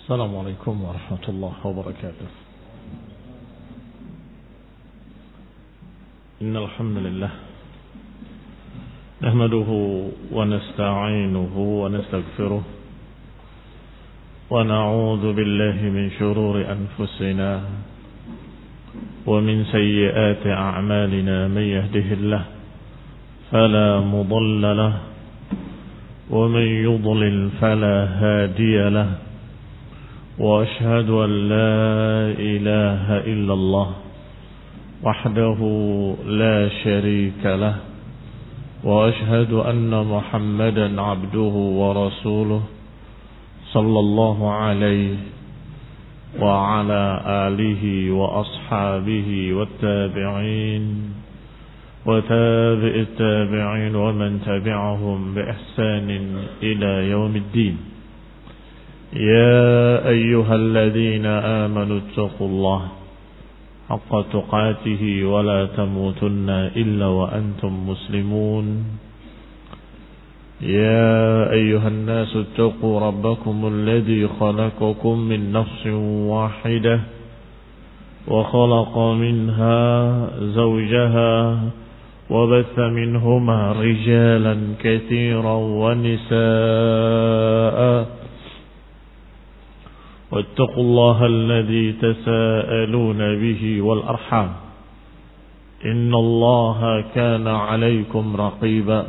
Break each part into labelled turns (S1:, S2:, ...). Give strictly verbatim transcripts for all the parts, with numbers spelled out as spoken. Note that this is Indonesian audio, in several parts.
S1: السلام عليكم ورحمة الله وبركاته. إن الحمد لله نحمده ونستعينه ونستغفره ونعوذ بالله من شرور أنفسنا ومن سيئات أعمالنا. من يهده الله فلا مضل له ومن يضلل فلا هادي له، وأشهد أن لا إله إلا الله وحده لا شريك له، وأشهد أن محمدا عبده ورسوله صلى الله عليه وعلى آله وأصحابه والتابعين وتابع التابعين ومن تبعهم بإحسان إلى يوم الدين. يا أيها الذين آمنوا اتقوا الله حق تقاته ولا تموتن إلا وأنتم مسلمون. يا أيها الناس اتقوا ربكم الذي خلقكم من نفس واحدة وخلق منها زوجها وبث منهما رجالا كثيرا ونساء، واتقوا الله الذي تساءلون به والأرحام إن الله كان عليكم رقيبا.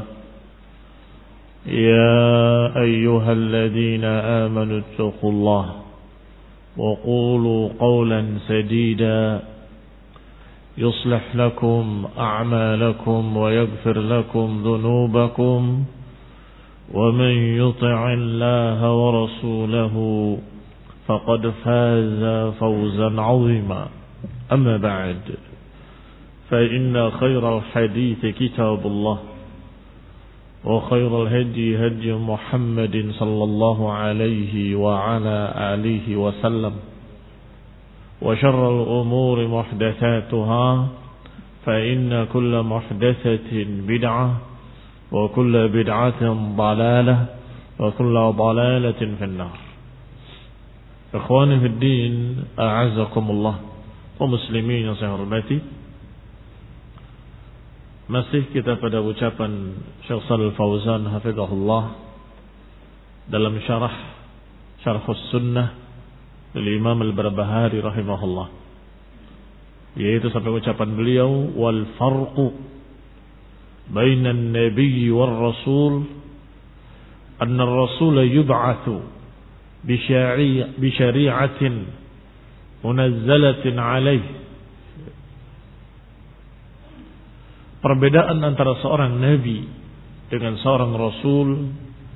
S1: يا أيها الذين آمنوا اتقوا الله وقولوا قولا سديدا يصلح لكم أعمالكم ويغفر لكم ذنوبكم، ومن يطع الله ورسوله فقد فاز فوزا عظيما. أما بعد، فإن خير الحديث كتاب الله، وخير الهدي هدي محمد صلى الله عليه وعلى آله وسلم، وشر الأمور محدثاتها، فإن كل محدثة بدعة وكل بدعة ضلالة وكل ضلالة في النار. Ikhwani fi din, a'azzakumullah, wa muslimin yang saya hormati. Masih kita pada ucapan Syekh Shalih Fauzan hafizahullah dalam syarah Syarhus Sunnah dari Imam Al-Barbahari rahimahullah, yaitu sampai ucapan beliau, wal farqu bainan nabiyyi war rasul anna ar-rasul yub'atsu bisyari'atin munazzalatin alaih. Perbedaan antara seorang nabi dengan seorang rasul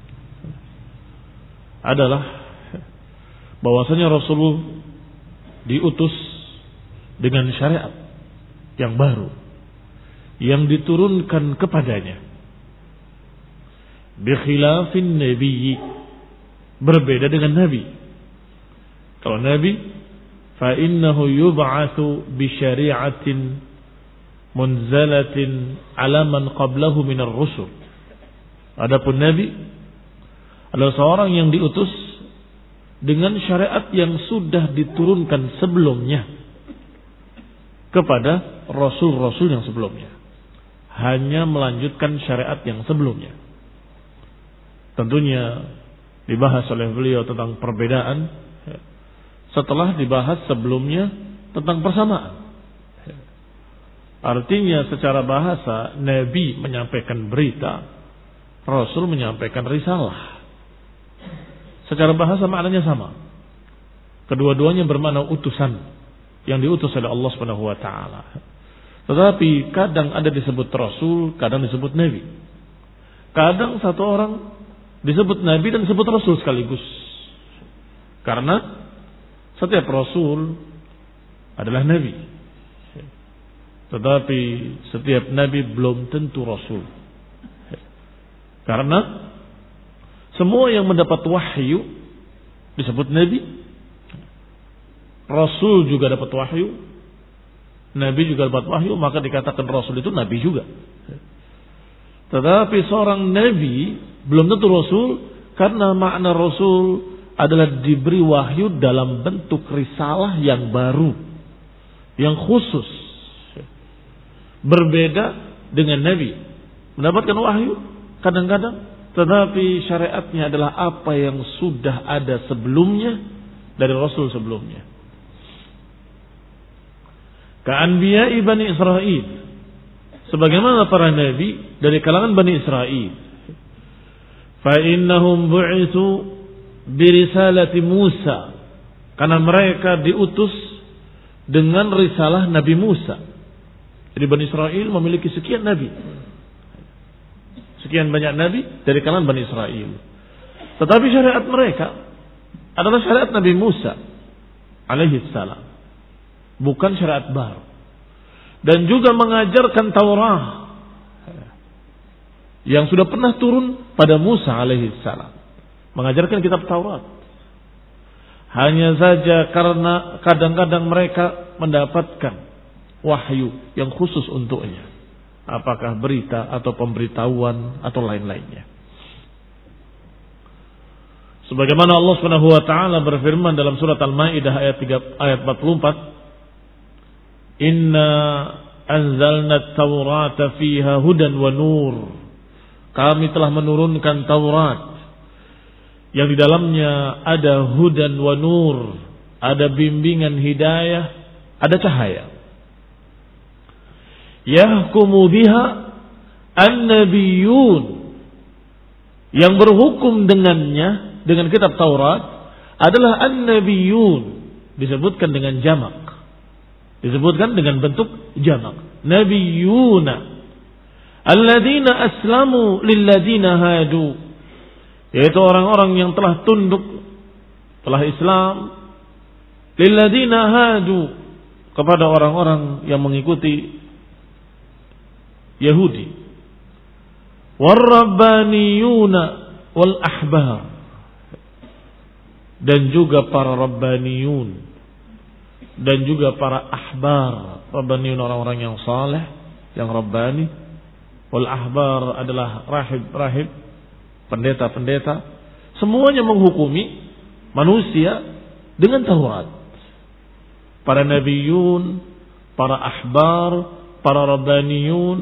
S1: adalah bahwasanya rasul diutus dengan syariat yang baru yang diturunkan kepadanya, bi khilafin nabiyyi, berbeda dengan nabi. Kalau nabi, fa innahu yub'atsu bi syari'atin munzalatin ala man qablahu minar rusul. Adapun nabi adalah seorang yang diutus dengan syariat yang sudah diturunkan sebelumnya kepada rasul-rasul yang sebelumnya, hanya melanjutkan syariat yang sebelumnya. Tentunya dibahas oleh beliau tentang perbedaan setelah dibahas sebelumnya tentang persamaan. Artinya secara bahasa nabi menyampaikan berita, rasul menyampaikan risalah. Secara bahasa maknanya sama. Kedua-duanya bermakna utusan yang diutus oleh Allah Subhanahu wa taala. Tetapi kadang ada disebut rasul, kadang disebut nabi. Kadang satu orang disebut nabi dan disebut rasul sekaligus. Karena setiap rasul adalah nabi. Tetapi setiap nabi belum tentu rasul. Karena semua yang mendapat wahyu disebut nabi. Rasul juga dapat wahyu. Nabi juga dapat wahyu, maka dikatakan rasul itu nabi juga. Tetapi seorang nabi belum tentu rasul, karena makna rasul adalah diberi wahyu dalam bentuk risalah yang baru, yang khusus. Berbeda dengan Nabi. Mendapatkan wahyu kadang-kadang, tetapi syariatnya adalah apa yang sudah ada sebelumnya dari Rasul sebelumnya. Ka'anbiya'i Bani Israel. Sebagaimana para nabi dari kalangan Bani Israel. Fa'innahum bu'ithu birisalati Musa. Karena mereka diutus dengan risalah Nabi Musa. Jadi Bani Israel memiliki sekian nabi. Sekian banyak nabi dari kalangan Bani Israel. Tetapi syariat mereka adalah syariat Nabi Musa alaihi salam. Bukan syariat baru. Dan juga mengajarkan Taurat yang sudah pernah turun pada Musa alaihi salam. Mengajarkan kitab Taurat. Hanya saja karena kadang-kadang mereka mendapatkan wahyu yang khusus untuknya. Apakah berita atau pemberitahuan atau lain-lainnya. Sebagaimana Allah Subhanahu wa taala berfirman dalam surat Al-Maidah ayat tiga ayat empat puluh empat, "Inna anzalna at-taurata fiha hudan wa nur." Kami telah menurunkan Taurat yang di dalamnya ada hudan wa nur, ada bimbingan hidayah, ada cahaya. Yahkumu biha an-nabiyyun, yang berhukum dengannya, dengan kitab Taurat adalah an-nabiyyun, disebutkan dengan jamak, disebutkan dengan bentuk jamak, nabiyyuna alladzina aslamu lilladzina hadu, yaitu orang-orang yang telah tunduk, telah Islam, lilladzina hadu, kepada orang-orang yang mengikuti Yahudi, warrabbaniyuna wal ahbar, dan juga para rabbaniyun dan juga para ahbar. Rabbaniyun orang-orang yang saleh, yang rabbani. Wal ahbar adalah rahib-rahib, pendeta-pendeta. Semuanya menghukumi manusia dengan Taurat. Para nabiyun, para ahbar, para rabbaniyun.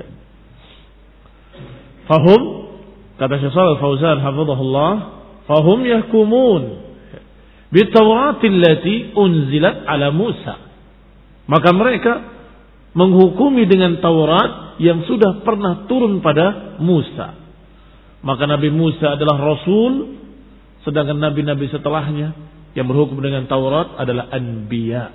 S1: Fahum, kata Syekh Shalih Al-Fauzan hafizahullah, fahum yahkumun bitawrati allati unzilat ala Musa. Maka mereka menghukumi dengan Taurat yang sudah pernah turun pada Musa. Maka Nabi Musa adalah Rasul, sedangkan nabi-nabi setelahnya yang berhukum dengan Taurat adalah anbiya.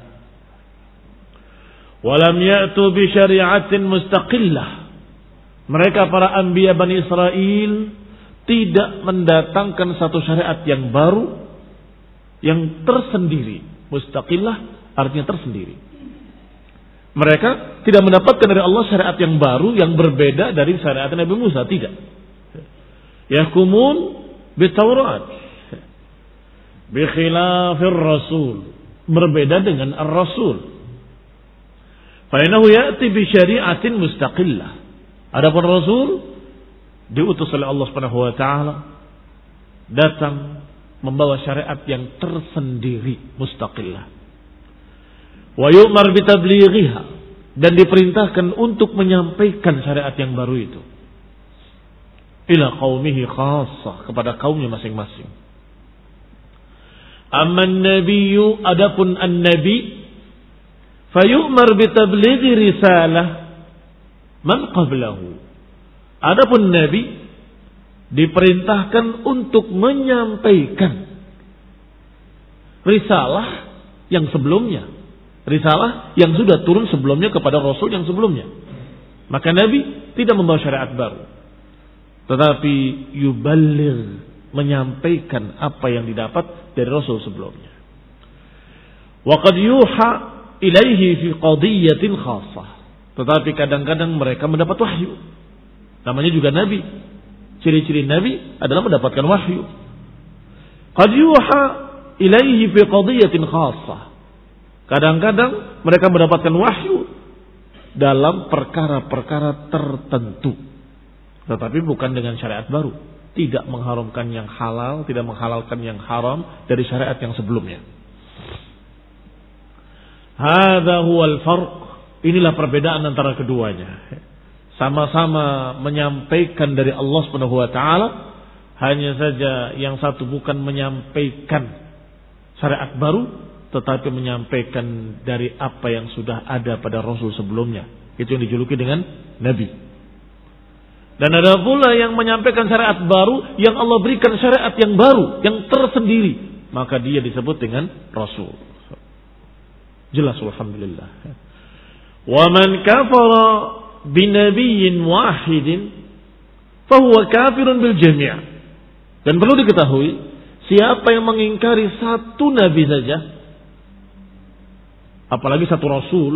S1: Walam ya'tu bi syari'atin mustaqillah. Mereka para anbiya Bani Israel tidak mendatangkan satu syariat yang baru, yang tersendiri. Mustaqillah artinya tersendiri. Mereka tidak mendapatkan dari Allah syariat yang baru yang berbeda dari syariat Nabi Musa, tidak. Yahkumun bitaurat bi khilafir rasul, berbeda dengan ar-rasul. Fa innahu ya'ti bi syari'atin mustaqillah. Adapun Rasul diutus oleh Allah Subhanahu wa taala, datang membawa syariat yang tersendiri, mustaqillah. Wa yu'mar bi tablighiha, dan diperintahkan untuk menyampaikan syariat yang baru itu ila qaumihi khassah, kepada kaumnya masing-masing. Amma an-nabiyyu, adapun an-nabi, fayu'mar bi tablighi risalah man qablahu. Adapun nabi diperintahkan untuk menyampaikan risalah yang sebelumnya, risalah yang sudah turun sebelumnya kepada rasul yang sebelumnya. Maka nabi tidak membawa syariat baru, tetapi yuballigh, menyampaikan apa yang didapat dari rasul sebelumnya. Wa qad yuha ilaihi fi qadiyatin khassah, tetapi kadang-kadang mereka mendapat wahyu. Namanya juga nabi. Ciri-ciri nabi adalah mendapatkan wahyu. Qad yuha ilaihi fi qadiyatin khassah. Kadang-kadang mereka mendapatkan wahyu dalam perkara-perkara tertentu, tetapi bukan dengan syariat baru. tidak mengharamkan yang halal, tidak menghalalkan yang haram dari syariat yang sebelumnya. Hadza huwal farq. Inilah perbedaan antara keduanya. Sama-sama menyampaikan dari Allah Subhanahu wa taala, hanya saja yang satu bukan menyampaikan syariat baru, tetapi menyampaikan dari apa yang sudah ada pada Rasul sebelumnya. Itu yang dijuluki dengan Nabi. Dan ada pula yang menyampaikan syariat baru, yang Allah berikan syariat yang baru, yang tersendiri. Maka dia disebut dengan Rasul. Jelas, alhamdulillah. Wa man kafara binabiyyin wahidin fahuwa kafirun bil jami'. Dan perlu diketahui, siapa yang mengingkari satu nabi saja, apalagi satu rasul,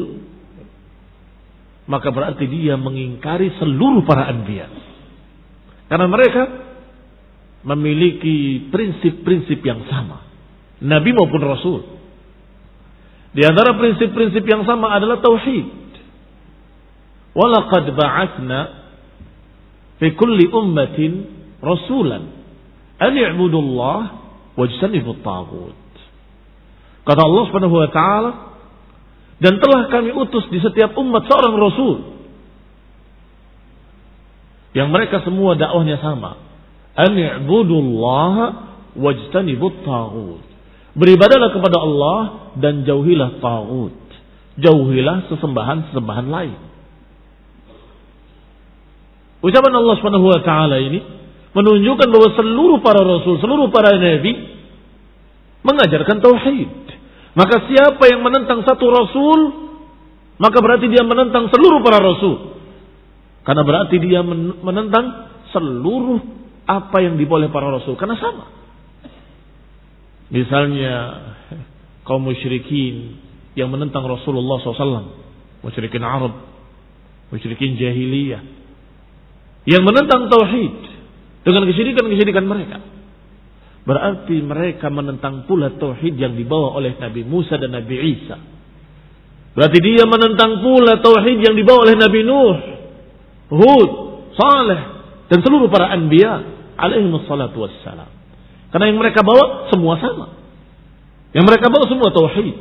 S1: maka berarti dia mengingkari seluruh para anbiya. Karena mereka memiliki prinsip-prinsip yang sama, nabi maupun rasul. Di antara prinsip-prinsip yang sama adalah tauhid. Walaqad ba'atsna fi kulli ummatin rasulan an i'budullah wajtanibut taghut. Kata Allah Subhanahu wa taala, dan telah kami utus di setiap umat seorang rasul yang mereka semua dakwahnya sama, an i'budullah wajtanibut taghut. Beribadahlah kepada Allah dan jauhilah taghut. Jauhilah sesembahan-sesembahan lain. Ucapan Allah Subhanahu wa taala ini menunjukkan bahwa seluruh para rasul, seluruh para nabi mengajarkan tauhid. Maka siapa yang menentang satu rasul, maka berarti dia menentang seluruh para rasul. Karena berarti dia menentang seluruh apa yang dibawa oleh para rasul, karena sama. Misalnya kaum musyrikin yang menentang Rasulullah shallallahu alaihi wasallam, musyrikin Arab, musyrikin jahiliyah, yang menentang tauhid dengan kesyirikan-kesyirikan mereka. Berarti mereka menentang pula tauhid yang dibawa oleh Nabi Musa dan Nabi Isa. Berarti dia menentang pula tauhid yang dibawa oleh Nabi Nuh, Hud, Saleh, dan seluruh para anbiya alaihimus salatu wassalam. Karena yang mereka bawa semua sama. Yang mereka bawa semua tauhid.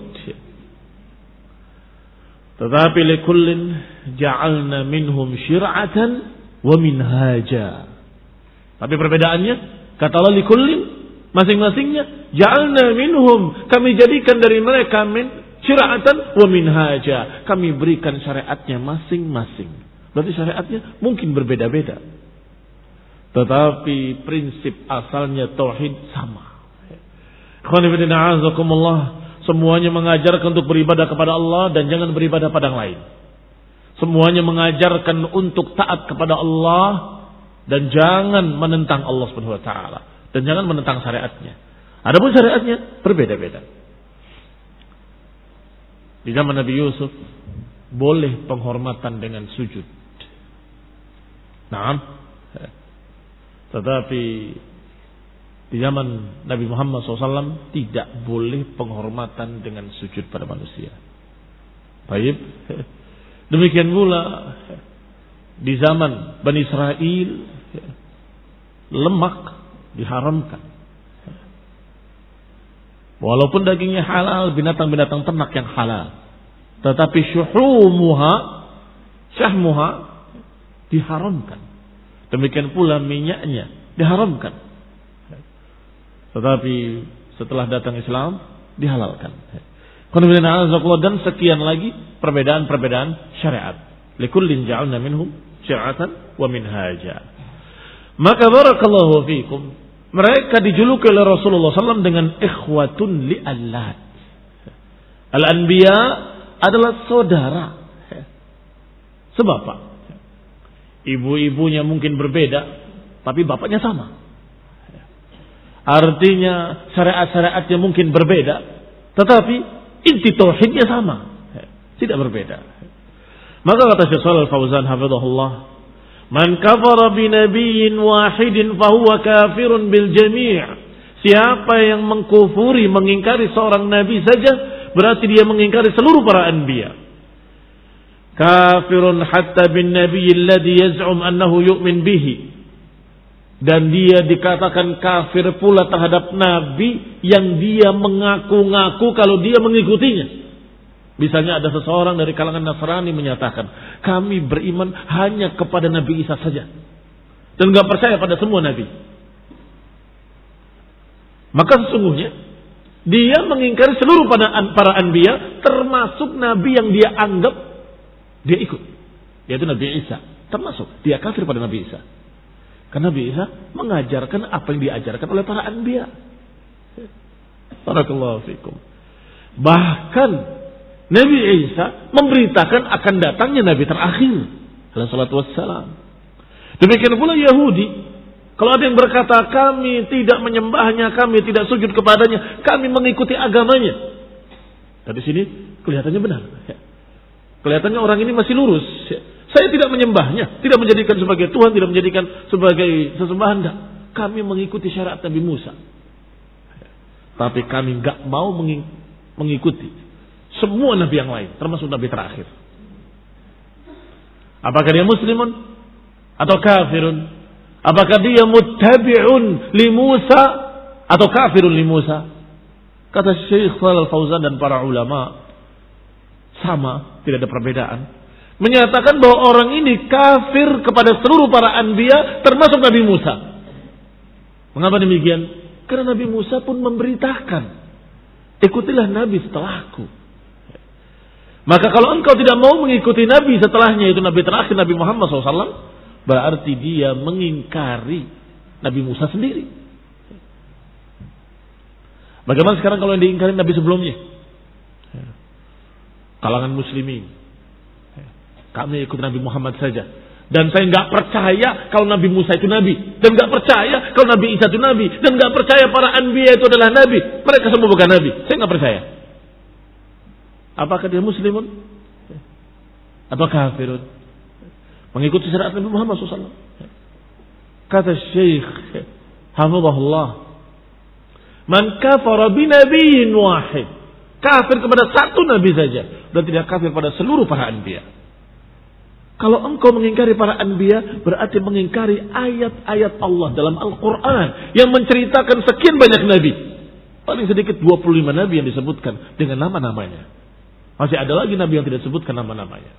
S1: Tetapi likullin ja'alna minhum syir'atan wa minhaja. Tapi perbedaannya, kata Allah likullin, masing-masingnya ja'alna minhum, kami jadikan dari mereka min syir'atan wa minhaja. Kami berikan syariatnya masing-masing. Berarti syariatnya mungkin berbeda-beda, tetapi prinsip asalnya tauhid sama. Semuanya mengajarkan untuk beribadah kepada Allah dan jangan beribadah pada yang lain. Semuanya mengajarkan untuk taat kepada Allah dan jangan menentang Allah Subhanahu wa taala dan jangan menentang syariatnya. Adapun syariatnya berbeda-beda. Di zaman Nabi Yusuf boleh penghormatan dengan sujud. Naam. Tetapi di zaman Nabi Muhammad shallallahu alaihi wasallam tidak boleh penghormatan dengan sujud pada manusia. Baik. Demikian pula di zaman Bani Israel lemak diharamkan. Walaupun dagingnya halal, binatang-binatang ternak yang halal, tetapi syuhumuha, syahmuha diharamkan. Demikian pula minyaknya diharamkan. Tetapi setelah datang Islam dihalalkan. Dan sekian lagi perbedaan-perbedaan syariat. Likullin ja'alna minhum syir'atan wa minhaja. Maka barakallahu fikum, mereka dijuluki oleh Rasulullah shallallahu alaihi wasallam dengan ikhwatun li'allat. Al-anbiya adalah saudara. Sebab apa? Ibu-ibunya mungkin berbeda, tapi bapaknya sama. Artinya syariat-syariatnya mungkin berbeda, tetapi inti tauhidnya sama, tidak berbeda. Maka kata Syekh Shalal Al-Fauzan hafizahullah, man kafara bi nabiyyin wahidin fahuwa kafirun bil jami'. Siapa yang mengkufuri, mengingkari seorang nabi saja, berarti dia mengingkari seluruh para anbiya. Kafirun hatta bin nabiy alladhi yaz'um annahu yu'min bihi. Dan dia dikatakan kafir pula terhadap Nabi yang dia mengaku-ngaku kalau dia mengikutinya. Misalnya ada seseorang dari kalangan Nasrani menyatakan, kami beriman hanya kepada Nabi Isa saja. Dan gak percaya pada semua Nabi. Maka sesungguhnya, dia mengingkari seluruh para anbiya, termasuk Nabi yang dia anggap dia ikut. Yaitu Nabi Isa. Termasuk, dia kafir pada Nabi Isa. Karena Nabi Isa mengajarkan apa yang diajarkan oleh para anbiya. Barakallahu fikum. Bahkan, Nabi Isa memberitakan akan datangnya Nabi terakhir. Alaihi salatu wassalam. Demikian pula Yahudi. Kalau ada yang berkata kami tidak menyembahnya, kami tidak sujud kepadanya, kami mengikuti agamanya. Dari sini kelihatannya benar. Kelihatannya orang ini masih lurus. Saya tidak menyembahnya, tidak menjadikan sebagai Tuhan, tidak menjadikan sebagai sesembahan. Kami mengikuti syariat Nabi Musa. Tapi kami enggak mau mengikuti semua nabi yang lain, termasuk nabi terakhir. Apakah dia muslimun atau kafirun? Apakah dia muttabi'un li Musa atau kafirun li Musa? Kata Syekh Shalal Fauzan dan para ulama, sama, tidak ada perbedaan. Menyatakan bahwa orang ini kafir kepada seluruh para anbiya, termasuk Nabi Musa. Mengapa demikian? Karena Nabi Musa pun memberitakan, ikutilah Nabi setelahku. Maka kalau engkau tidak mau mengikuti Nabi setelahnya, itu Nabi terakhir Nabi Muhammad shallallahu alaihi wasallam, berarti dia mengingkari Nabi Musa sendiri. Bagaimana sekarang kalau yang diingkari Nabi sebelumnya? Kalangan muslimin, kami ikut Nabi Muhammad saja. Dan saya nggak percaya kalau Nabi Musa itu Nabi. Dan nggak percaya kalau Nabi Isa itu Nabi. Dan nggak percaya para anbiya itu adalah Nabi. Mereka semua bukan Nabi. Saya nggak percaya. Apakah dia muslimun atau kafirun? Mengikuti syariat Nabi Muhammad shallallahu alaihi wasallam. Kata Syekh hafizahullah, man kafara bi nabiyyin wahid, kafir kepada satu nabi saja, dan tidak kafir pada seluruh para anbiya. Kalau engkau mengingkari para anbiya, berarti mengingkari ayat-ayat Allah dalam Al-Quran yang menceritakan sekian banyak nabi. Paling sedikit dua puluh lima nabi yang disebutkan dengan nama-namanya. Masih ada lagi nabi yang tidak disebutkan nama-namanya.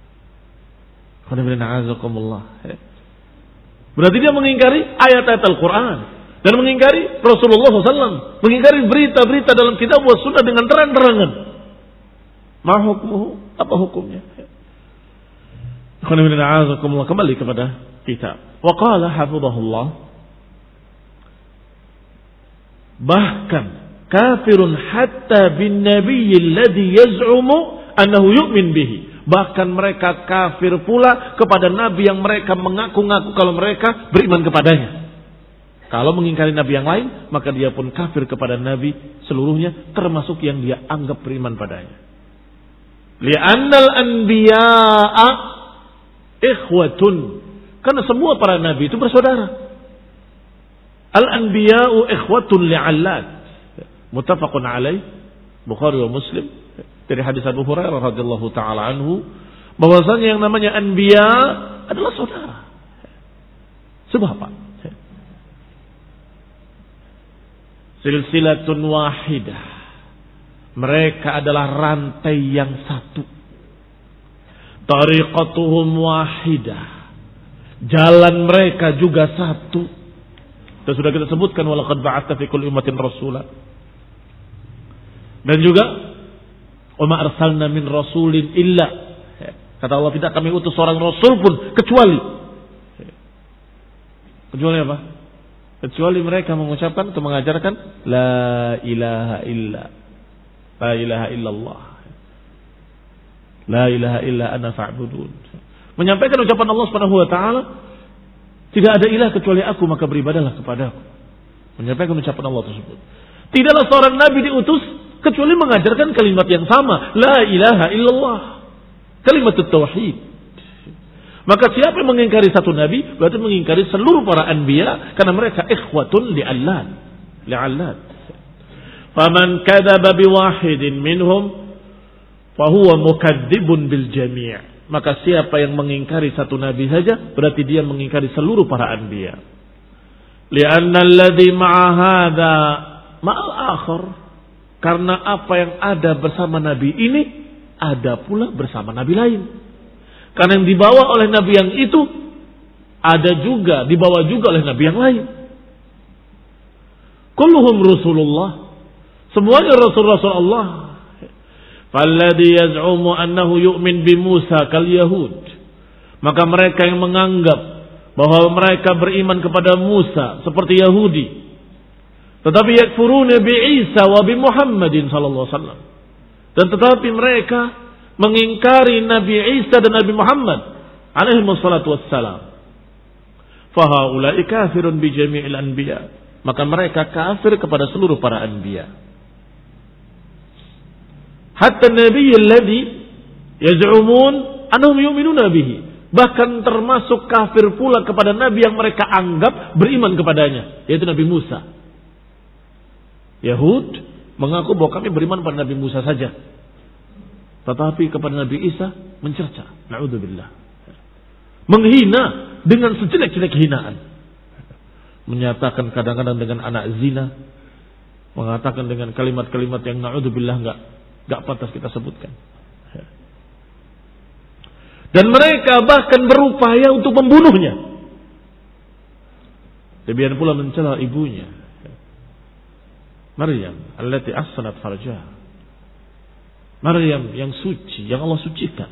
S1: Berarti dia mengingkari ayat-ayat Al-Quran dan mengingkari Rasulullah shallallahu alaihi wasallam, mengingkari berita-berita dalam kitab wa sunnah dengan terang-terangan. Ma hukmuhu? Apa hukumnya? Kembali kepada kitab. Wa qala hafizahullah, bahkan kafirun hatta bin nabiyyi alladhi yaz'umu annahu yu'min bihi. Bahkan mereka kafir pula kepada nabi yang mereka mengaku-ngaku kalau mereka beriman kepadanya. Kalau mengingkari nabi yang lain, maka dia pun kafir kepada nabi seluruhnya, termasuk yang dia anggap beriman padanya. Li'annal anbiya'a ikhwatun. Karena semua para nabi itu bersaudara. Al-anbiya'u ikhwatun li'allat. Muttafaqun alaih, Bukhari wa Muslim, dari hadis Abu Hurairah radhiyallahu taala anhu, bahwasanya yang namanya anbiya adalah saudara. Sebab apa? Silsilatun wahidah. Mereka adalah rantai yang satu. Tariqatuhum wahidah. Jalan mereka juga satu. Dan sudah kita sebutkan, walaqad ba'atna fi kulli ummatin rasula. Dan juga wa ma arsalna min rasulin illa, kata Allah, tidak kami utus seorang rasul pun kecuali kecuali apa? Kecuali mereka mengucapkan atau mengajarkan la ilaha illa, la ilaha illallah, la ilaha illa ana fa'budun. Menyampaikan ucapan Allah Subhanahu wa taala, tidak ada ilah kecuali aku, maka beribadahlah kepadaku. Menyampaikan ucapan Allah tersebut. Tidaklah seorang nabi diutus kecuali mengajarkan kalimat yang sama, la ilaha illallah, kalimat tauhid. Maka siapa yang mengingkari satu nabi, berarti mengingkari seluruh para anbiya, karena mereka ikhwatun li'allat, li'allat. Faman kadzaba biwahidin minhum fahuwa mukadzibun bil jami'. Maka siapa yang mengingkari satu nabi saja, berarti dia mengingkari seluruh para anbiya. Li'anna alladhi ma'a hadha ma'al akhar. Karena apa yang ada bersama Nabi ini ada pula bersama Nabi lain. Karena yang dibawa oleh Nabi yang itu ada juga, dibawa juga oleh Nabi yang lain. Kulluhum Rasulullah. Semuanya Rasul-Rasul Allah. Falladhi yaz'umu annahu yu'min bi Musa kal Yahud. Maka mereka yang menganggap bahwa mereka beriman kepada Musa seperti Yahudi. Tetapi yakfuruna bi Isa wa bi Muhammadin sallallahu alaihi wasallam. Dan tetapi mereka mengingkari Nabi Isa dan Nabi Muhammad alaihi wassalatu wassalam. Fa haula'i kafirun bi jami'il anbiya. Maka mereka kafir kepada seluruh para anbiya. Hatta nabiy alladhi yaz'umun annahum yu'minuna bihi. Bahkan termasuk kafir pula kepada nabi yang mereka anggap beriman kepadanya, yaitu Nabi Musa. Yahud mengaku bahwa kami beriman pada Nabi Musa saja. Tetapi kepada Nabi Isa mencerca. Na'udzubillah. Menghina dengan sejelek-jelek hinaan. Menyatakan kadang-kadang dengan anak zina. Mengatakan dengan kalimat-kalimat yang na'udzubillah enggak enggak pantas kita sebutkan. Dan mereka bahkan berupaya untuk membunuhnya. Demikian pula mencela ibunya, Maryam, allati ahsanat farjaha. Maryam yang suci, yang Allah sucikan.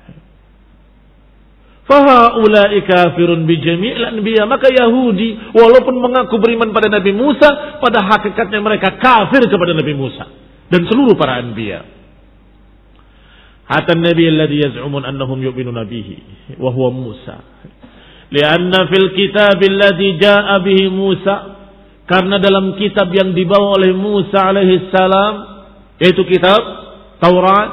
S1: Fahaula'i kafirun bi jami'il anbiya. Maka Yahudi walaupun mengaku beriman pada Nabi Musa, pada hakikatnya mereka kafir kepada Nabi Musa dan seluruh para anbiya. Hatta an-nabiy alladhi yaz'umun annahum yu'minuna bihi wa huwa Musa. Lianna fil kitab alladhi jaa'a bihi Musa, karena dalam kitab yang dibawa oleh Musa alaihi salam, yaitu kitab Taurat,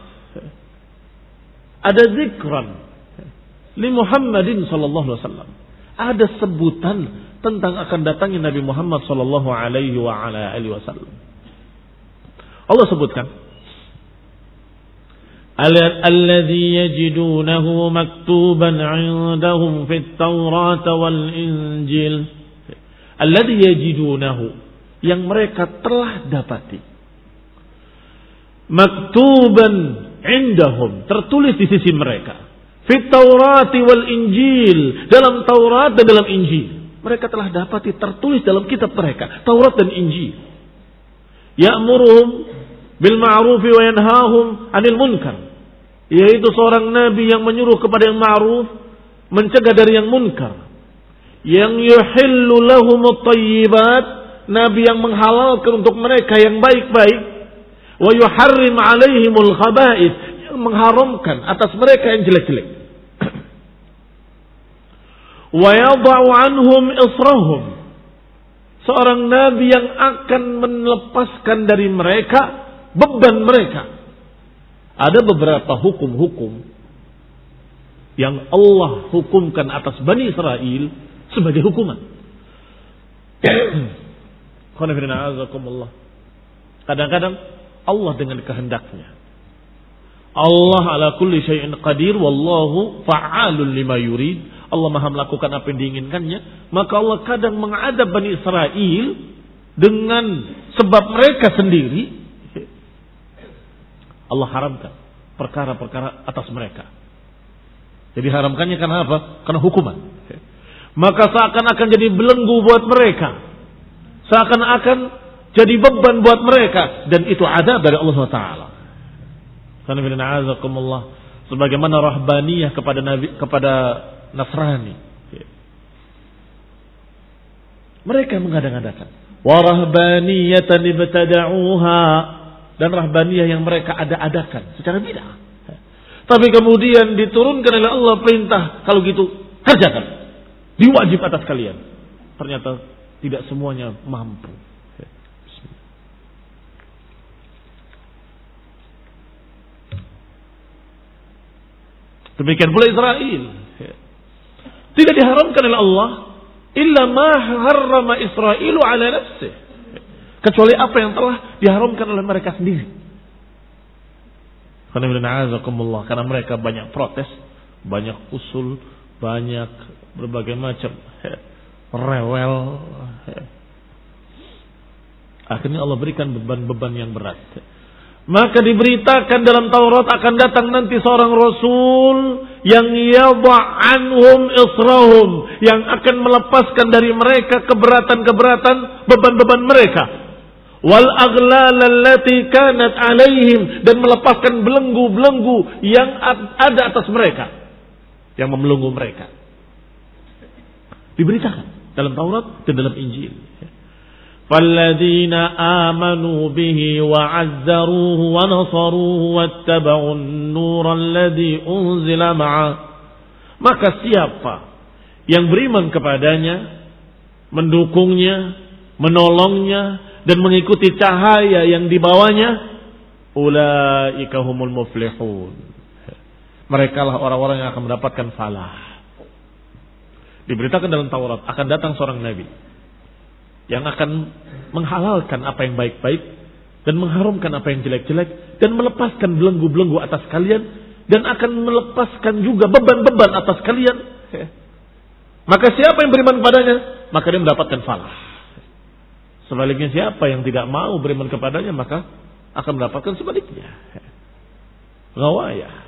S1: ada zikran li Muhammadin sallallahu alaihi wasallam. Ada sebutan tentang akan datangnya Nabi Muhammad sallallahu alaihi wa ala alihi wasallam. Allah sebutkan alladhi yajidunahu maktuban 'indahum fit Taurat wal Injil. Alladhi yajidunahu, yang mereka telah dapati. Maktuban 'indahum, tertulis di sisi mereka. Fit Taurat wal Injil, dalam Taurat dan dalam Injil. Mereka telah dapati tertulis dalam kitab mereka, Taurat dan Injil. Ya'muruhum bil ma'rufi wa yanhahum 'anil munkar. Yaitu seorang nabi yang menyuruh kepada yang ma'ruf, mencegah dari yang munkar. Yang yuhillu lahumut thayyibat, nabi yang menghalalkan untuk mereka yang baik-baik. Wa yuharrim 'alaihimul khaba'ith, yang mengharamkan atas mereka yang jelek-jelek. Wa yadh'u 'anhum israhum, seorang nabi yang akan melepaskan dari mereka beban mereka. Ada beberapa hukum-hukum yang Allah hukumkan atas Bani Israel sebagai hukuman. Kadang-kadang Allah dengan kehendaknya. Allah ala kulli syai'in qadir wallahu fa'alun lima yurid. Allah Maha melakukan apa yang diinginkannya. Maka Allah kadang mengadab Bani Israel dengan sebab mereka sendiri. Allah haramkan perkara-perkara atas mereka. Jadi haramkannya karena apa? Karena hukuman. Maka seakan-akan jadi belenggu buat mereka. Seakan-akan jadi beban buat mereka. Dan itu adab dari Allah subhanahu wa taala. Karena bina'azakumullah, sebagaimana rahbaniyah kepada Nabi, kepada Nasrani. Mereka mengada-ngadakan. Wa rahbaniyatan ibtada'uha, dan rahbaniyah yang mereka ada-adakan secara bid'ah. Tapi kemudian diturunkan oleh Allah perintah, kalau gitu kerjakan, diwajib atas kalian. Ternyata tidak semuanya mampu. Demikian pula Israel, tidak diharamkan oleh Allah illa ma harrama Israilu ala nafsihi, kecuali apa yang telah diharamkan oleh mereka sendiri. Karena mereka banyak protes, banyak usul, banyak berbagai macam rewel. Akhirnya Allah berikan beban-beban yang berat. Maka diberitakan dalam Taurat akan datang nanti seorang Rasul yang yadh'anhum israhum, yang akan melepaskan dari mereka keberatan-keberatan, beban-beban mereka. Wal aghlal allati kanat alaihim, dan melepaskan belenggu-belenggu yang ada atas mereka, yang membelenggu mereka. Diberitakan dalam Taurat dan dalam Injil. فَالَّذِينَ آمَنُوا بِهِ وَعَزَّرُوهُ وَنَصَرُوهُ وَاتَّبَعُوا النُّورَ الَّذِي أُنْزِلَ مَعَهُ. Maka siapa yang beriman kepadanya, mendukungnya, menolongnya, dan mengikuti cahaya yang dibawanya, ulaika humul muflihun. Merekalah orang-orang yang akan mendapatkan falah. Diberitakan dalam Taurat akan datang seorang nabi yang akan menghalalkan apa yang baik-baik dan mengharumkan apa yang jelek-jelek dan melepaskan belenggu-belenggu atas kalian dan akan melepaskan juga beban-beban atas kalian. Maka siapa yang beriman kepadanya, maka dia mendapatkan falah. Sebaliknya siapa yang tidak mau beriman kepadanya, maka akan mendapatkan sebaliknya. Ghawayah.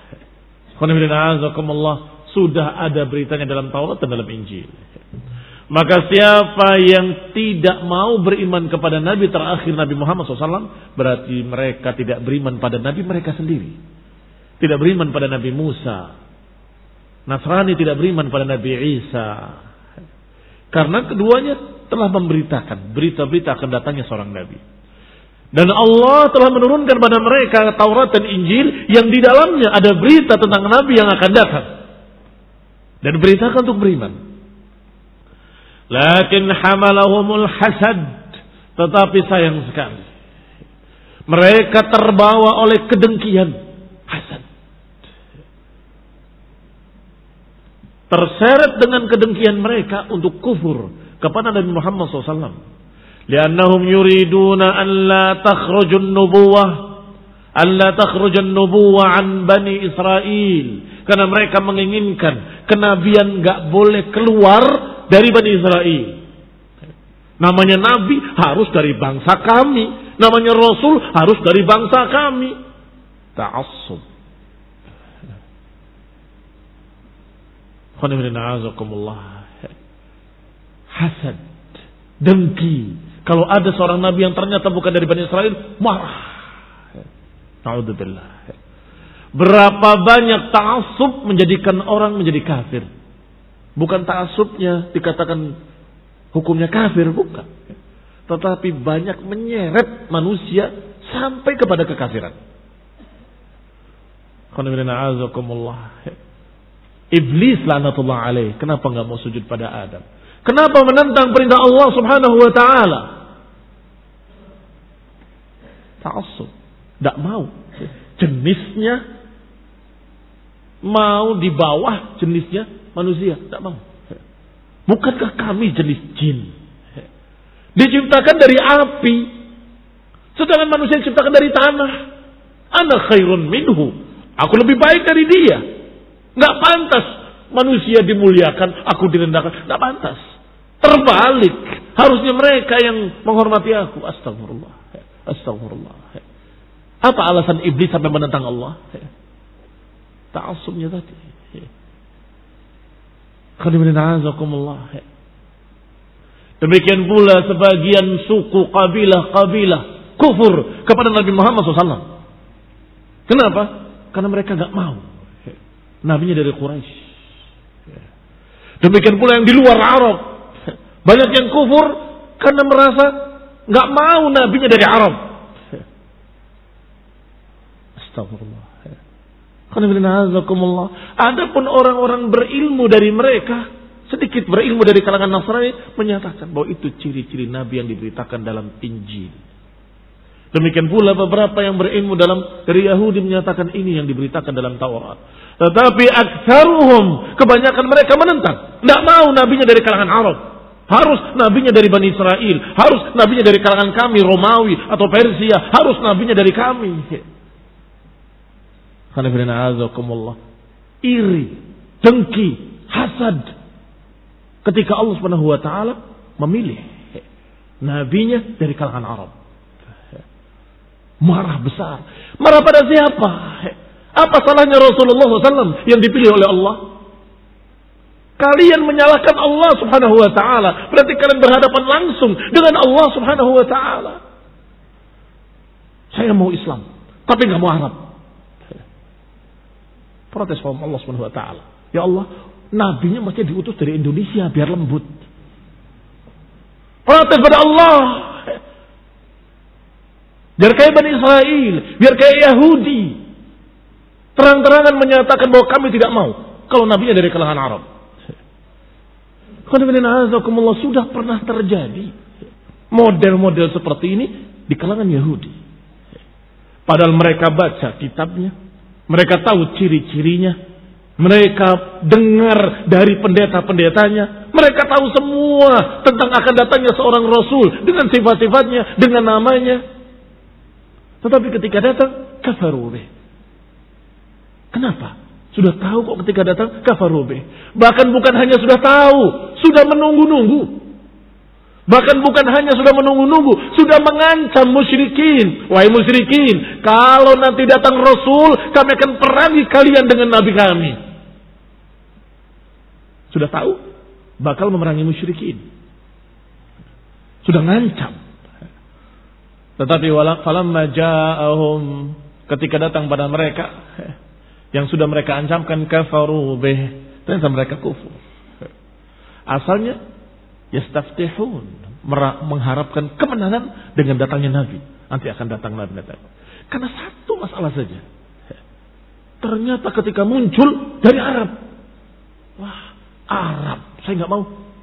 S1: Sudah ada beritanya dalam Taurat dan dalam Injil. Maka siapa yang tidak mau beriman kepada Nabi terakhir Nabi Muhammad shallallahu alaihi wasallam, berarti mereka tidak beriman pada Nabi mereka sendiri. Tidak beriman pada Nabi Musa. Nasrani tidak beriman pada Nabi Isa. Karena keduanya telah memberitakan berita-berita akan datangnya seorang Nabi. Dan Allah telah menurunkan pada mereka Taurat dan Injil yang di dalamnya ada berita tentang Nabi yang akan datang. Dan beritakan untuk beriman. Lakin hamalahumul hasad, tetapi sayang sekali mereka terbawa oleh kedengkian, hasad. Terseret dengan kedengkian mereka untuk kufur kepada Nabi Muhammad shallallahu alaihi wasallam. Liannahum yuriduna an la takhrujun nubuwah, an la takhrujun nubuwah an Bani Israel. Karena mereka menginginkan kenabian gak boleh keluar dari Bani Israel. Namanya Nabi harus dari bangsa kami. Namanya Rasul harus dari bangsa kami. Ta'assub. Hasad. Dengki. Kalau ada seorang Nabi yang ternyata bukan dari Bani Israel, marah. Na'udzubillah. Berapa banyak ta'assub menjadikan orang menjadi kafir. Bukan ta'assubnya dikatakan hukumnya kafir, bukan. Tetapi banyak menyeret manusia sampai kepada kekafiran. Iblis laknatullah alaih, kenapa enggak mau sujud pada Adam? Kenapa menentang perintah Allah Subhanahu wa taala? Ta'assub, enggak mau. Jenisnya mau di bawah jenisnya manusia, tidak mau. Bukankah kami jenis jin? Diciptakan dari api, sedangkan manusia diciptakan dari tanah. Ana khairun minhu, aku lebih baik dari dia. Nggak pantas manusia dimuliakan, aku direndahkan. Nggak pantas. Terbalik, harusnya mereka yang menghormati aku. Astagfirullah, astagfirullah. Apa alasan iblis sampai menentang Allah? Ta'assubnya tadi. Demikian pula sebagian suku kabilah-kabilah kufur kepada Nabi Muhammad shallallahu alaihi wasallam. Kenapa? Karena mereka gak mau. Nabinya dari Quraisy. Demikian pula yang di luar Arab. Banyak yang kufur karena merasa gak mau nabinya dari Arab. Astagfirullah. Adapun orang-orang berilmu dari mereka, sedikit berilmu dari kalangan Nasrani, menyatakan bahwa itu ciri-ciri Nabi yang diberitakan dalam Injil. Demikian pula beberapa yang berilmu dalam dari Yahudi menyatakan ini yang diberitakan dalam Taurat. Tetapi aktsaruhum, kebanyakan mereka menentang. Tidak mau nabinya dari kalangan Arab. Harus nabinya dari Bani Israel. Harus nabinya dari kalangan kami, Romawi atau Persia. Harus nabinya dari kami. Iri, dengki, hasad. ketika Allah Subhanahu wa taala memilih nabinya dari kalangan Arab. Marah besar. Marah pada siapa? Apa salahnya Rasulullah shallallahu alaihi wasallam yang dipilih oleh Allah? Kalian menyalahkan Allah Subhanahu wa taala, berarti kalian berhadapan langsung dengan Allah Subhanahu wa taala. Saya mau Islam, tapi nggak mau Arab. Protes sama Allah Subhanahu wa taala. Ya Allah, nabinya mesti diutus dari Indonesia biar lembut. Protes pada Allah. Biar kayak Bani Israel, biar kayak Yahudi. Terang-terangan menyatakan bahwa kami tidak mau kalau nabinya dari kalangan Arab. Sudah pernah terjadi model-model seperti ini di kalangan Yahudi. Padahal mereka baca kitabnya, mereka tahu ciri-cirinya, mereka dengar dari pendeta-pendetanya, mereka tahu semua tentang akan datangnya seorang Rasul dengan sifat-sifatnya, dengan namanya. Tetapi ketika datang, kafaru bih. Kenapa? Sudah tahu kok ketika datang kafaru bih. Bahkan bukan hanya sudah tahu, sudah menunggu-nunggu. Bahkan bukan hanya sudah menunggu-nunggu, sudah mengancam musyrikin. Wahai musyrikin, kalau nanti datang Rasul, kami akan perangi kalian dengan nabi kami. Sudah tahu bakal memerangi musyrikin. Sudah ngancam. Tetapi falamma ja'ahum, ketika datang pada mereka yang sudah mereka ancamkan, kafaru bih, ternyata mereka kufur. Asalnya yastaftihun, mengharapkan kemenangan dengan datangnya Nabi. Nanti akan datang Nabi datang. Karena satu masalah saja. Ternyata ketika muncul dari Arab, wah Arab, saya nggak mau.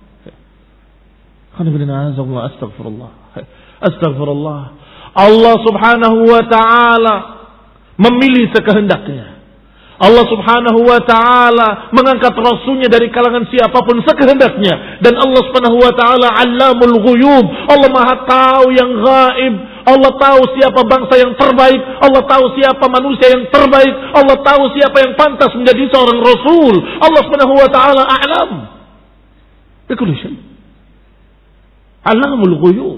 S1: Astagfirullah, astagfirullah. Allah Subhanahu wa taala memilih sekehendaknya. Allah Subhanahu wa taala mengangkat rasulnya dari kalangan siapapun sekehendaknya, dan Allah Subhanahu wa taala Allamul Ghuyub. Allah Maha tahu yang gaib. Allah tahu siapa bangsa yang terbaik, Allah tahu siapa manusia yang terbaik, Allah tahu siapa yang pantas menjadi seorang rasul. Allah Subhanahu wa taala a'lam bi kulli syai. Allamul Ghuyub.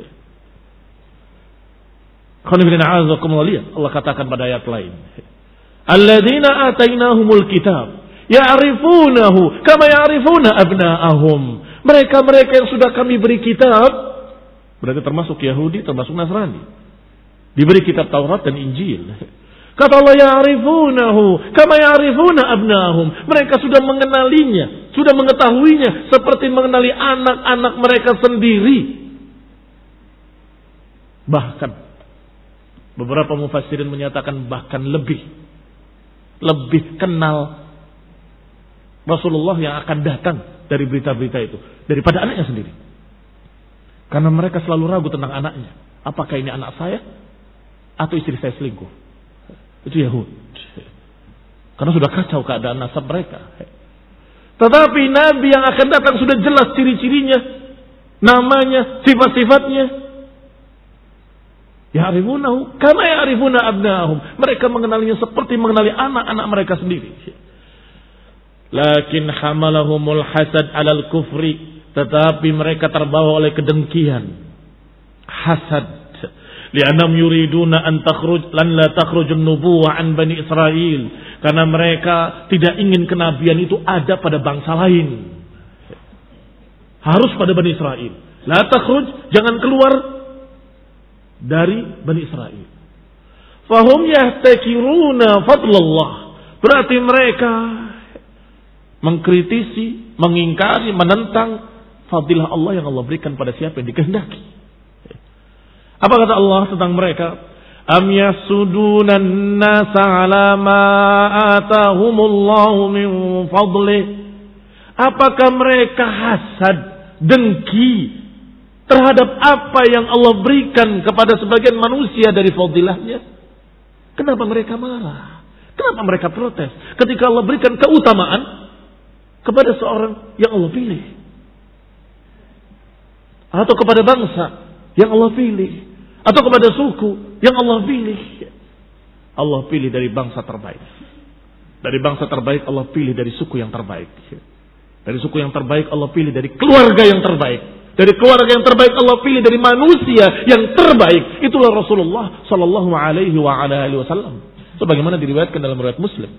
S1: Allah katakan pada ayat lain, alladzina atainahumul kitab ya'rifunahu kama ya'rifuna abna'ahum. Mereka-mereka yang sudah kami beri kitab, berarti termasuk Yahudi, termasuk Nasrani, diberi kitab Taurat dan Injil. Kata Allah, ya'rifunahu kama ya'rifuna abna'ahum. Mereka sudah mengenalinya, sudah mengetahuinya seperti mengenali anak-anak mereka sendiri. Bahkan beberapa mufassirin menyatakan bahkan lebih lebih kenal Rasulullah yang akan datang dari berita-berita itu daripada anaknya sendiri. Karena mereka selalu ragu tentang anaknya. Apakah ini anak saya atau istri saya selingkuh? Itu Yahud. Karena sudah kacau keadaan nasab mereka. Tetapi Nabi yang akan datang sudah jelas ciri-cirinya, namanya, sifat-sifatnya. Ya'rifunahu kama ya'rifuna abna'ahum. Mereka mengenalinya seperti mengenali anak-anak mereka sendiri. Lakin hamalahumul hasad 'alal kufri, tetapi mereka terbawa oleh kedengkian, hasad. Li'annam yuriduna an takhruj lan la takhrujun nubuwah an Bani Israil. Karena mereka tidak ingin kenabian itu ada pada bangsa lain. Harus pada Bani Israil. La takhruj, jangan keluar dari Bani Israel. Fahum yahtakiruna fadlallah. Berarti mereka mengkritisi, mengingkari, menentang fadilah Allah yang Allah berikan pada siapa yang dikehendaki. Apa kata Allah tentang mereka? Am yasudunan nasa ala ma atahumullahu min fadlih. Apakah mereka hasad, dengki terhadap apa yang Allah berikan kepada sebagian manusia dari fadilahnya? Kenapa mereka marah? Kenapa mereka protes ketika Allah berikan keutamaan kepada seorang yang Allah pilih, atau kepada bangsa yang Allah pilih, atau kepada suku yang Allah pilih? Allah pilih dari bangsa terbaik. Dari bangsa terbaik Allah pilih dari suku yang terbaik. Dari suku yang terbaik Allah pilih dari keluarga yang terbaik. Dari keluarga yang terbaik Allah pilih dari manusia yang terbaik. Itulah Rasulullah sallallahu alaihi wa ala alihi wasallam. Sebagaimana diriwayatkan dalam riwayat Muslim.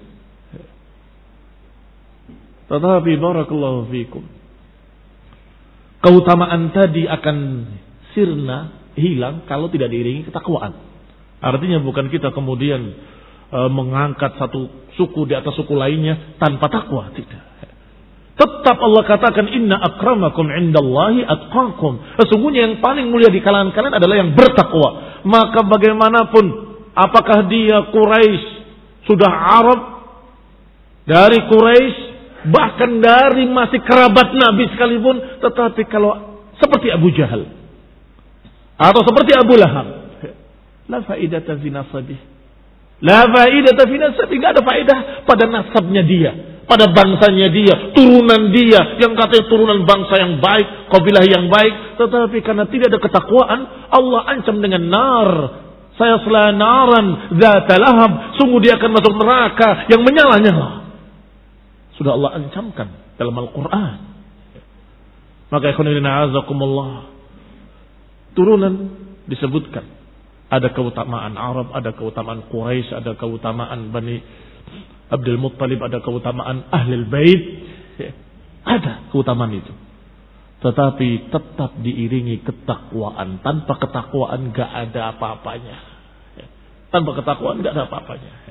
S1: Tetapi barakallahu fikum, keutamaan tadi akan sirna, hilang kalau tidak diiringi ketakwaan. Artinya bukan kita kemudian e, mengangkat satu suku di atas suku lainnya tanpa takwa, tidak. Tetap Allah katakan inna akramakum indallahi atqakum. Sesungguhnya yang paling mulia di kalangan kalian adalah yang bertakwa. Maka bagaimanapun, apakah dia Quraisy, sudah Arab, dari Quraisy, bahkan dari masih kerabat Nabi sekalipun, tetapi kalau seperti Abu Jahal atau seperti Abu Lahab, la faidata fi nasabih, la faidata fi nasabih, enggak ada faedah pada nasabnya dia, pada bangsanya dia, turunan dia, yang katanya turunan bangsa yang baik, kabilah yang baik, tetapi karena tidak ada ketakwaan, Allah ancam dengan nar. Saya sela naran dzata lahab, sungguh dia akan masuk neraka yang menyala-nyala. Sudah Allah ancamkan dalam Al-Quran. Maka ikhwan a'azakumullah, turunan disebutkan. Ada keutamaan Arab, ada keutamaan Quraisy, ada keutamaan Bani Abdul Muttalib, ada keutamaan Ahlul Bait. Ada keutamaan itu. Tetapi tetap diiringi ketakwaan. Tanpa ketakwaan gak ada apa-apanya. Tanpa ketakwaan gak ada apa-apanya.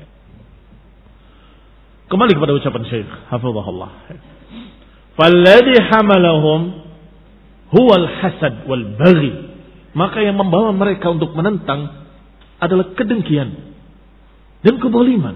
S1: Kembali kepada ucapan Syekh hafizahullah. Falladhi hamalahum huwal hasad wal baghi. Maka yang membawa mereka untuk menentang adalah kedengkian dan kezaliman.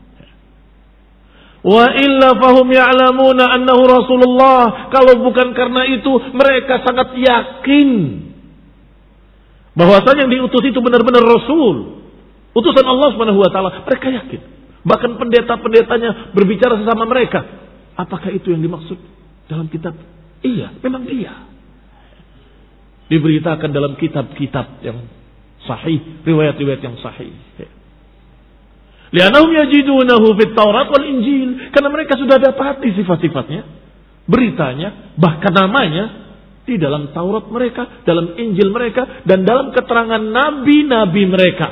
S1: Wa illa fahum ya'lamuna annahu Rasulullah. Kalau bukan karena itu, mereka sangat yakin bahwasanya yang diutus itu benar-benar Rasul, utusan Allah Subhanahu wa taala. Mereka yakin. Bahkan pendeta-pendetanya berbicara sesama mereka. Apakah itu yang dimaksud dalam kitab? Iya, memang iya. Diberitakan dalam kitab-kitab yang sahih, riwayat-riwayat yang sahih. Li'annahum yajidunahu fit Taurat wal Injil. Karena mereka sudah dapati sifat-sifatnya, beritanya, bahkan namanya di dalam Taurat mereka, dalam Injil mereka, dan dalam keterangan nabi-nabi mereka.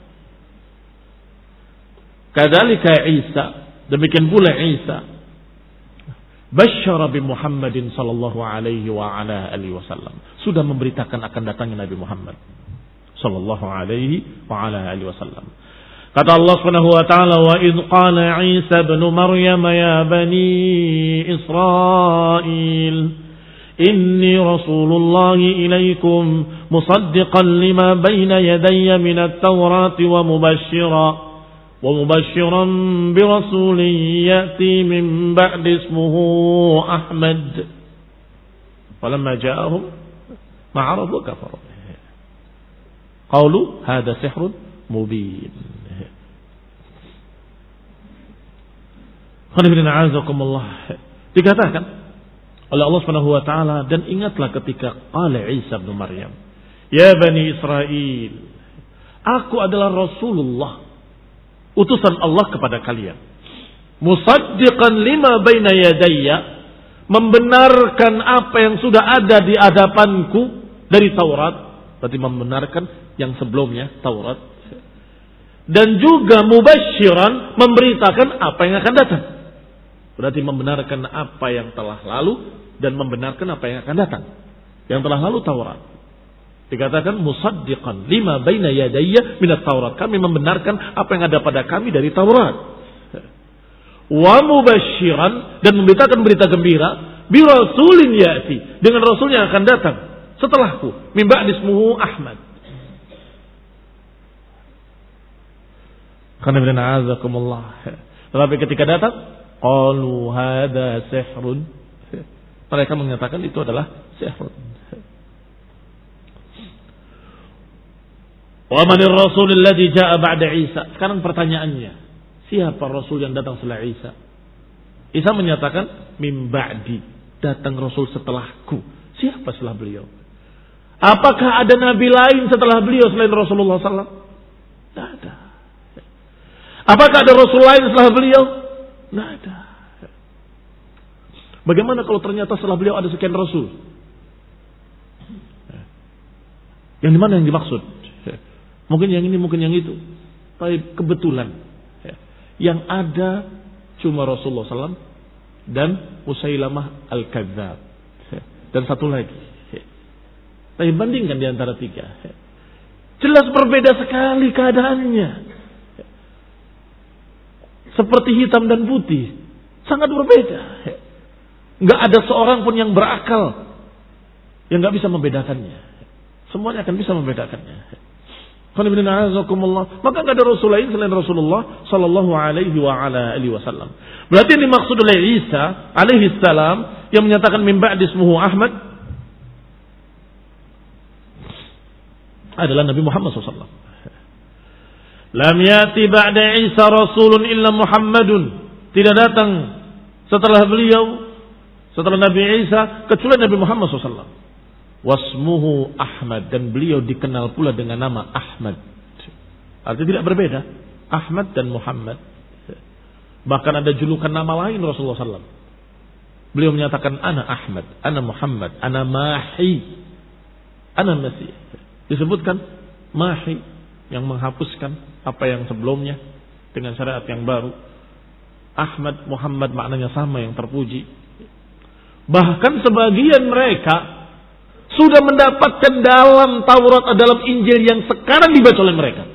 S1: Kadzalika Isa, demikian pula Isa basyara bi Muhammadin sallallahu alaihi wa ala alihi wasallam, sudah memberitakan akan datangnya Nabi Muhammad sallallahu alaihi wa ala alihi wasallam. Kata Allah Subhanahu wa taala, wa id qala Isa ibn Maryam ya bani Israil inni rasulullah ilaikum musaddiqan lima bayna yadayya min at-taurati wa mubashshira ومبشرا برسول يأتي من بعد اسمه أحمد فلما جاءهم ما عرفوا كفروا قالوا هذا سحر مبين. Dikatakan oleh Allah Subhanahu wa taala, dan ingatlah ketika qala Isa bin Maryam, ya bani Israil, aku adalah Rasulullah, utusan Allah kepada kalian. Musaddiqan lima baina yadayya, membenarkan apa yang sudah ada di hadapanku dari Taurat, berarti membenarkan yang sebelumnya Taurat. Dan juga mubasyiran, memberitakan apa yang akan datang. Berarti membenarkan apa yang telah lalu dan membenarkan apa yang akan datang. Yang telah lalu Taurat. Dikatakan musaddiqan lima baina yadayya minat Taurat. Kami membenarkan apa yang ada pada kami dari Taurat. Wa mubasyiran, dan memberitakan berita gembira bi rasulin ya'ti, dengan rasul yang akan datang setelahku, min ba'di ismuhu Ahmad. Karena bina'azakumullah. Tetapi ketika datang, qalu hadza sihrun. Mereka mengatakan itu adalah sihrun. Wa manir rasul alladhi jaa ba'da Isa. Sekarang pertanyaannya, siapa rasul yang datang setelah Isa? Isa menyatakan min ba'di, datang rasul setelahku. Siapa setelah beliau? Apakah ada nabi lain setelah beliau selain Rasulullah sallallahu alaihi wasallam? Tidak ada. Apakah ada rasul lain setelah beliau? Tidak ada. Bagaimana kalau ternyata setelah beliau ada sekian rasul? Yang dimana yang dimaksud? Mungkin yang ini, mungkin yang itu. Tapi kebetulan yang ada cuma Rasulullah sallallahu alaihi wasallam dan Musailamah al-Kadzdzab dan satu lagi. Tapi bandingkan di antara tiga, jelas berbeda sekali keadaannya. Seperti hitam dan putih, sangat berbeda. Nggak ada seorang pun yang berakal yang nggak bisa membedakannya. Semuanya akan bisa membedakannya. Maka nggak ada Rasul lain selain Rasulullah Sallallahu Alaihi wa ala alihi Wasallam. Berarti yang dimaksud oleh Isa alaihi salam yang menyatakan min ba'di ismuhu Ahmad adalah Nabi Muhammad sallallahu alaihi wasallam. Lam yati ba'da Isa rasulun illa Muhammadun. Tidak datang setelah beliau, setelah Nabi Isa, kecuali Nabi Muhammad sallallahu alaihi wasallam. Wasmuhu Ahmad, dan beliau dikenal pula dengan nama Ahmad. Artinya tidak berbeda, Ahmad dan Muhammad. Bahkan ada julukan nama lain Rasulullah sallallahu alaihi wasallam. Beliau menyatakan ana Ahmad, ana Muhammad, ana Mahi, ana Masih. Disebutkan Mahi yang menghapuskan apa yang sebelumnya dengan syariat yang baru. Ahmad, Muhammad maknanya sama, yang terpuji. Bahkan sebagian mereka sudah mendapatkan dalam Taurat, dalam Injil yang sekarang dibaca oleh mereka.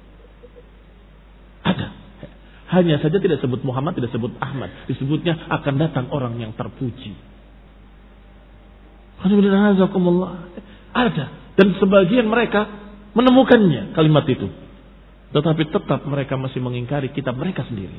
S1: Ada. Hanya saja tidak sebut Muhammad, tidak sebut Ahmad. Disebutnya akan datang orang yang terpuji. Ada. Dan sebagian mereka menemukannya kalimat itu. Tetapi tetap mereka masih mengingkari kitab mereka sendiri.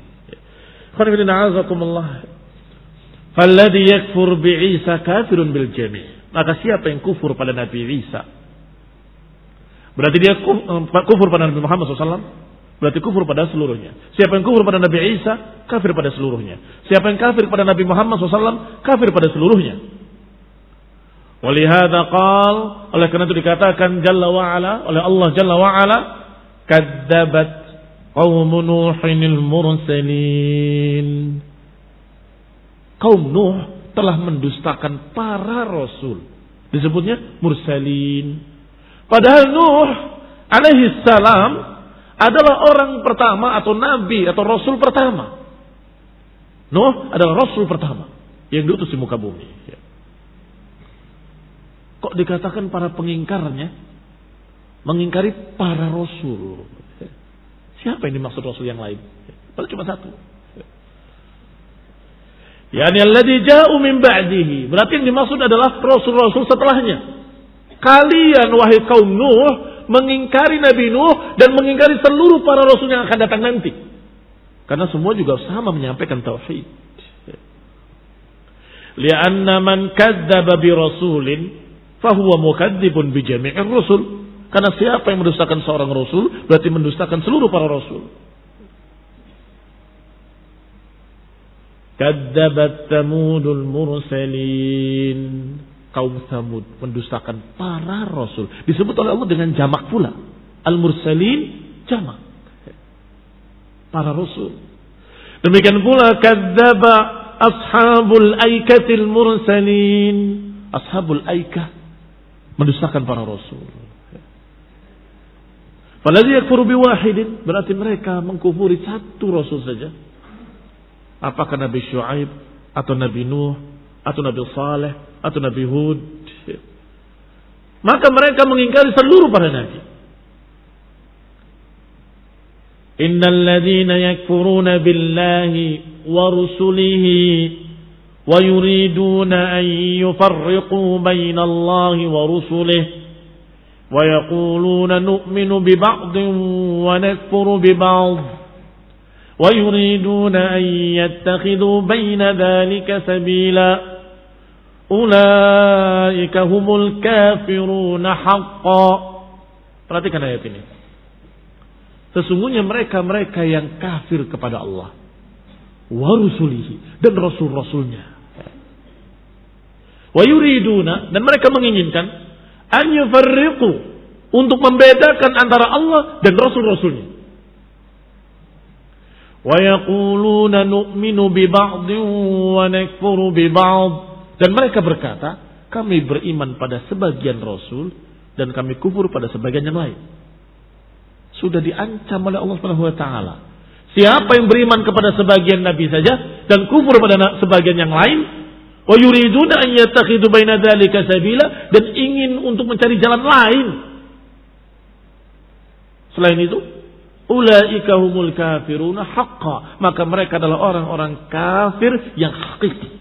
S1: Falladhi yakfur bi'isa kafirun bil jami'. Maka siapa yang kufur pada Nabi Isa, berarti dia kufur pada Nabi Muhammad sallallahu alaihi wasallam, berarti kufur pada seluruhnya. Siapa yang kufur pada Nabi Isa, kafir pada seluruhnya. Siapa yang kafir pada Nabi Muhammad sallallahu alaihi wasallam, kafir pada seluruhnya. Walihada qal, oleh karena itu dikatakan Jalla wa'ala, oleh Allah Jalla wa'ala, kadzabat qaum Nuhinil mursalin. Kaum Nuh telah mendustakan para rasul. Disebutnya mursalin. Padahal Nuh alaihi salam adalah orang pertama atau nabi atau rasul pertama. Nuh adalah rasul pertama yang diutus di muka bumi. Kok dikatakan para pengingkarnya mengingkari para rasul? Siapa yang dimaksud rasul yang lain? Padahal cuma satu. Yani alladzi ja'u min ba'dihi. Berarti yang dimaksud adalah rasul-rasul setelahnya. Kalian wahai kaum Nuh mengingkari Nabi Nuh dan mengingkari seluruh para rasul yang akan datang nanti. Karena semua juga sama menyampaikan tauhid. Li'anna man kadzdzaba bi rasulin fahuwa mukadzibun bi jami'ir rusul. Karena siapa yang mendustakan seorang rasul berarti mendustakan seluruh para rasul. Kadzabat Tsamudul mursalin. Kaum Tsamud mendustakan para rasul. Disebut oleh Allah dengan jamak pula. Al-mursalin jamak. Para rasul. Demikian pula kadzdzaba ashabul aikatil mursalin. Ashabul aikah mendustakan para rasul. Faladzi yakfuru biwahidin, berarti mereka mengkufuri satu rasul saja. Apakah Nabi Syuaib atau Nabi Nuh atau Nabi Saleh atau Nabi Hud? Maka mereka mengingkari seluruh para nabi. Innal ladzina yakfuruna billahi wa rusulihi wa yuriduna an yufarriqu baina Allahi wa rusulihi wa yaquluna nu'minu bi ba'din wa nakfuru bi ba'd وَيُرِيدُونَ أَن يَتَّخِذُوا بَيْنَ ذَلِكَ سَبِيلًا أُولَئِكَ هُمُ الْكَافِرُونَ حَقًّا. Perhatikan ayat ini. Sesungguhnya mereka-mereka yang kafir kepada Allah wa rusulihi, dan rasul-rasulnya. Wa yuriduna, dan mereka menginginkan an yufarriqu, untuk membedakan antara Allah dan rasul-rasulnya. Wa yaquluna nu'minu bi ba'din wa nakfuru bi ba'd. Dan mereka berkata, kami beriman pada sebagian rasul dan kami kufur pada sebagian yang lain. Sudah diancam oleh Allah Subhanahu wa taala. Siapa yang beriman kepada sebagian nabi saja dan kufur pada sebagian yang lain, wa yuriduna an yattakhidu baina dzalika sabila, dan ingin untuk mencari jalan lain selain itu, ulaika humul kafiruna haqqan, maka mereka adalah orang-orang kafir yang hakiki.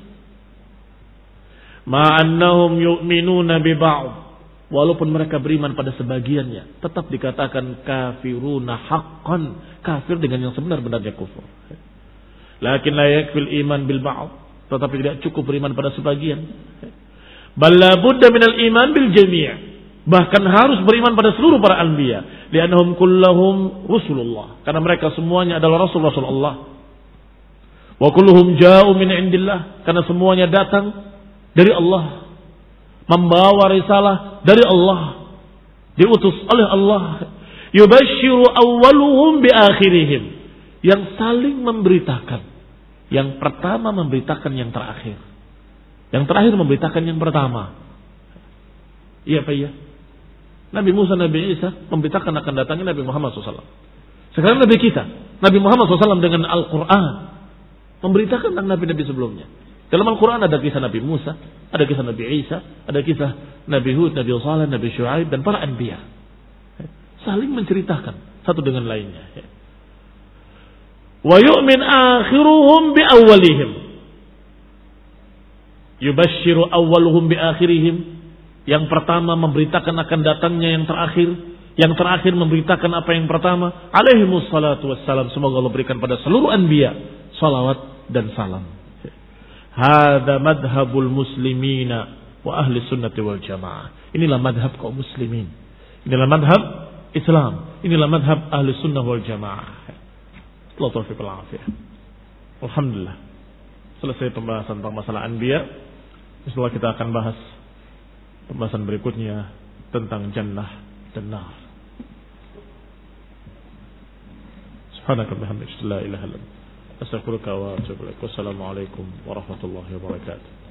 S1: Ma'annahum yu'minuna bi ba'd, walaupun mereka beriman pada sebagiannya, tetap dikatakan kafiruna haqqan, kafir dengan yang sebenar-benarnya kufur. Lakin la yakfil iman bil ba'd, tetapi tidak cukup beriman pada sebagian. Bal la budda minal iman bil jami', bahkan harus beriman pada seluruh para anbiya, li'annahum kullahum rusulullah, karena mereka semuanya adalah rasul-rasul Allah. Wa kulluhum ja'u min indillah, karena semuanya datang dari Allah, membawa risalah dari Allah, diutus oleh Allah. Yubashiru awwaluhum bi akhirihim, yang saling memberitakan. Yang pertama memberitakan yang terakhir, yang terakhir memberitakan yang pertama. Iya Pak ya. Nabi Musa, Nabi Isa memberitakan akan datangnya Nabi Muhammad shallallahu alaihi wasallam. Sekarang Nabi kita, Nabi Muhammad shallallahu alaihi wasallam dengan Al-Quran memberitakan tentang Nabi-Nabi sebelumnya. Dalam Al-Quran ada kisah Nabi Musa, ada kisah Nabi Isa, ada kisah Nabi Hud, Nabi Saleh, Nabi Syuaib, dan para anbiya. Saling menceritakan satu dengan lainnya. Wa yu'min akhiruhum bi awwalihim. Yubashiru awwaluhum bi akhirihim. Yang pertama memberitakan akan datangnya yang terakhir, yang terakhir memberitakan apa yang pertama. Alaihimus salatu wassalam, semoga Allah berikan pada seluruh anbiya salawat dan salam. Hada madhabul muslimina wa ahli sunnati wal jamaah. Inilah madhab kaum muslimin, inilah madhab Islam, inilah madhab ahli sunnah wal jamaah. Allah taufiq wal afiyah. Alhamdulillah, selesai pembahasan tentang masalah anbiya. Setelah kita akan bahas pembahasan berikutnya tentang jannah dan nar. Subhanakallahumma la ilaha illa anta, astaghfiruka wa atubu ilaik. Wassalamualaikum warahmatullahi wabarakatuh.